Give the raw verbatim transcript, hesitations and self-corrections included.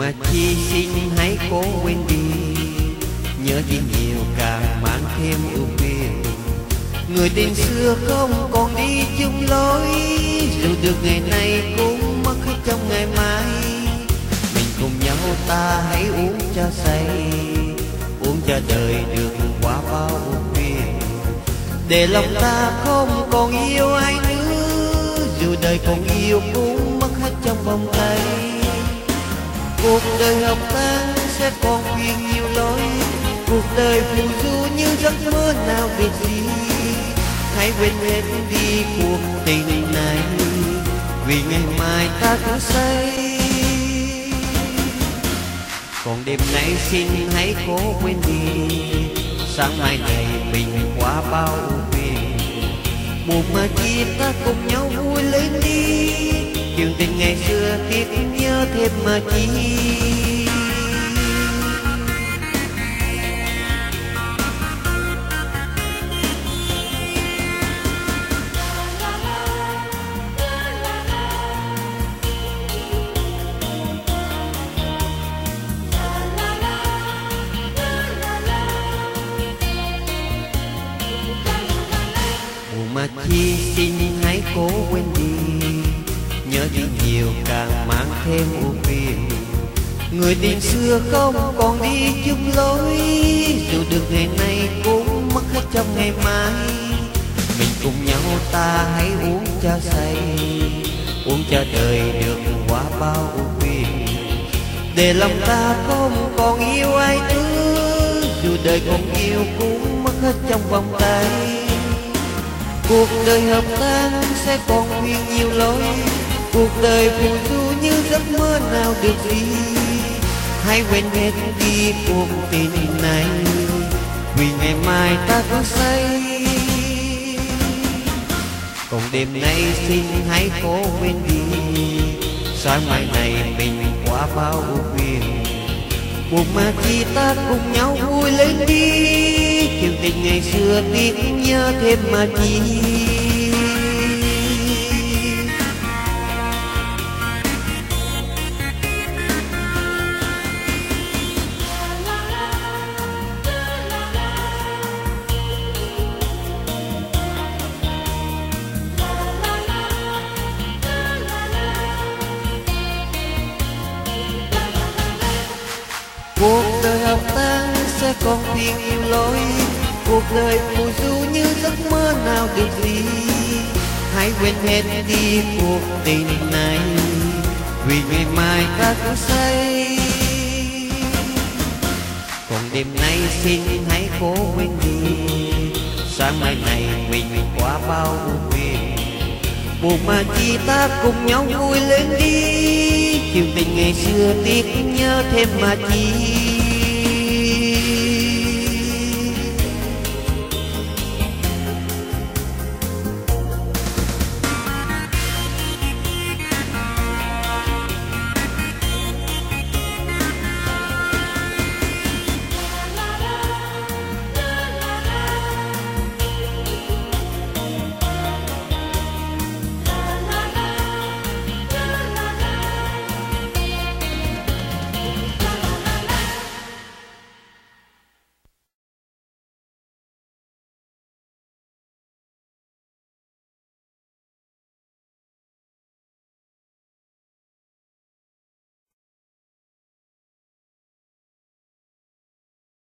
mà chi xin hãy cố quên đi, nhớ chi nhiều càng mang thêm ưu phiền. Người tình xưa không còn đi chung lối, dù được ngày nay cũng mất hết trong ngày mai. Mình cùng nhau ta hãy uống cho say, uống cho đời được qua bao ưu phiền. Để lòng ta không còn yêu ai nữa, dù đời còn yêu cũng mất hết trong vòng tay. Cuộc đời hợp tan sẽ còn phiền nhiều lối, cuộc đời phù du như giấc mơ nào biệt gì. Hãy quên hết đi cuộc tình này, vì ngày mai ta cứ say. Còn đêm nay xin hãy cố quên đi, sáng mai này mình qua bao ưu phiền. Buồn mà chi ta cùng nhau vui lên đi, chuyện tình ngày xưa tiếc nhớ thêm mà chi. Mà chi xin hãy cố quên đi, nhớ đi nhiều càng mang thêm ưu phiền. Người tình xưa không còn đi chung lối, dù được ngày nay cũng mất hết trong ngày mai. Mình cùng nhau ta hãy uống cho say, uống cho đời được qua bao ưu phiền. Để lòng ta không còn yêu ai nữa, dù đời còn yêu cũng mất hết trong vòng tay. Cuộc đời hợp tan sẽ còn phiền nhiều lối, cuộc đời phù du như giấc mơ nào được gì. Hãy quên hết đi cuộc tình này, vì ngày mai ta có say. Còn đêm nay xin hãy cố quên đi, sáng mai này mình qua bao ưu phiền. Buồn mà chi ta cùng nhau vui lên đi, chuyện tình ngày xưa tiếc nhớ thêm mà chi. Cuộc đời hợp tan sẽ còn phiền nhiều lối, cuộc đời phù du như giấc mơ nào được gì. Hãy quên hết đi cuộc tình này, vì ngày mai ta có say. Còn đêm nay xin hãy cố quên đi, sáng mai này mình qua bao ưu phiền. Buồn mà chi ta cùng nhau vui lên đi, chuyện tình ngày xưa tiếc nhớ thêm mà chi.